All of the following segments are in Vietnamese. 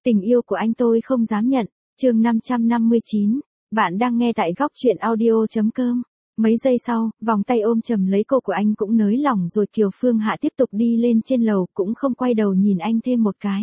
Tình yêu của anh tôi không dám nhận. Chương 559. Bạn đang nghe tại góc truyện audio.com. Mấy giây sau, vòng tay ôm chầm lấy cô của anh cũng nới lỏng rồi Kiều Phương Hạ tiếp tục đi lên trên lầu cũng không quay đầu nhìn anh thêm một cái.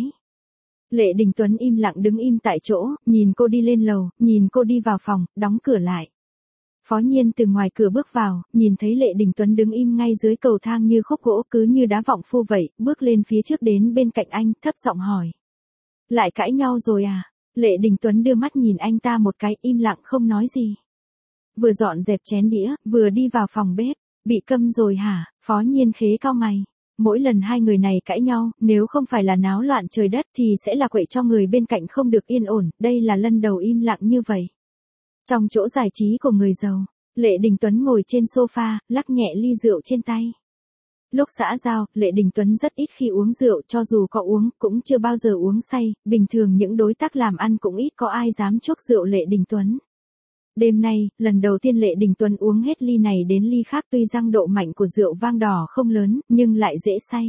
Lệ Đình Tuấn im lặng đứng im tại chỗ, nhìn cô đi lên lầu, nhìn cô đi vào phòng, đóng cửa lại. Phó Nhiên từ ngoài cửa bước vào, nhìn thấy Lệ Đình Tuấn đứng im ngay dưới cầu thang như khúc gỗ cứ như đá vọng phu vậy, bước lên phía trước đến bên cạnh anh, thấp giọng hỏi. Lại cãi nhau rồi à? Lệ Đình Tuấn đưa mắt nhìn anh ta một cái, im lặng không nói gì. Vừa dọn dẹp chén đĩa, vừa đi vào phòng bếp. Bị câm rồi hả? Phó Nhiên khế cau mày. Mỗi lần hai người này cãi nhau, nếu không phải là náo loạn trời đất thì sẽ là quậy cho người bên cạnh không được yên ổn, đây là lần đầu im lặng như vậy. Trong chỗ giải trí của người giàu, Lệ Đình Tuấn ngồi trên sofa, lắc nhẹ ly rượu trên tay. Lúc xã giao, Lệ Đình Tuấn rất ít khi uống rượu, cho dù có uống, cũng chưa bao giờ uống say, bình thường những đối tác làm ăn cũng ít có ai dám chuốc rượu Lệ Đình Tuấn. Đêm nay, lần đầu tiên Lệ Đình Tuấn uống hết ly này đến ly khác tuy rằng độ mạnh của rượu vang đỏ không lớn, nhưng lại dễ say.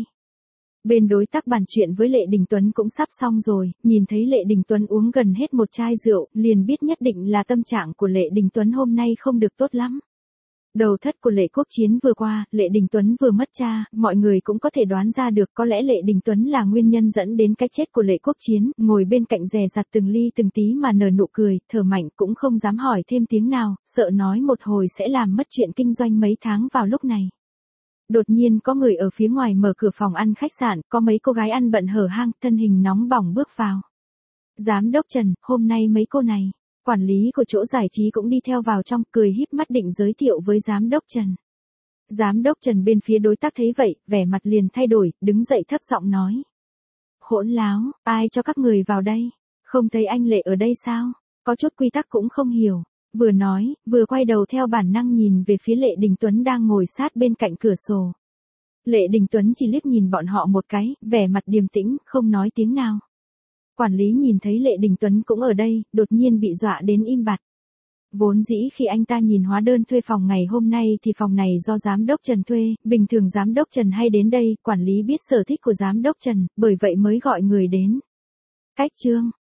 Bên đối tác bàn chuyện với Lệ Đình Tuấn cũng sắp xong rồi, nhìn thấy Lệ Đình Tuấn uống gần hết một chai rượu, liền biết nhất định là tâm trạng của Lệ Đình Tuấn hôm nay không được tốt lắm. Đầu thất của Lệ Quốc Chiến vừa qua, Lệ Đình Tuấn vừa mất cha, mọi người cũng có thể đoán ra được có lẽ Lệ Đình Tuấn là nguyên nhân dẫn đến cái chết của Lệ Quốc Chiến, ngồi bên cạnh dè dặt từng ly từng tí mà nở nụ cười, thở mạnh cũng không dám hỏi thêm tiếng nào, sợ nói một hồi sẽ làm mất chuyện kinh doanh mấy tháng vào lúc này. Đột nhiên có người ở phía ngoài mở cửa phòng ăn khách sạn, có mấy cô gái ăn bận hở hang, thân hình nóng bỏng bước vào. Giám đốc Trần, hôm nay mấy cô này. Quản lý của chỗ giải trí cũng đi theo vào trong, cười híp mắt định giới thiệu với giám đốc Trần. Giám đốc Trần bên phía đối tác thấy vậy, vẻ mặt liền thay đổi, đứng dậy thấp giọng nói. Hỗn láo, ai cho các người vào đây? Không thấy anh Lệ ở đây sao? Có chút quy tắc cũng không hiểu. Vừa nói, vừa quay đầu theo bản năng nhìn về phía Lệ Đình Tuấn đang ngồi sát bên cạnh cửa sổ. Lệ Đình Tuấn chỉ liếc nhìn bọn họ một cái, vẻ mặt điềm tĩnh, không nói tiếng nào. Quản lý nhìn thấy Lệ Đình Tuấn cũng ở đây, đột nhiên bị dọa đến im bặt. Vốn dĩ khi anh ta nhìn hóa đơn thuê phòng ngày hôm nay thì phòng này do giám đốc Trần thuê, bình thường giám đốc Trần hay đến đây, quản lý biết sở thích của giám đốc Trần, bởi vậy mới gọi người đến. Cách chương,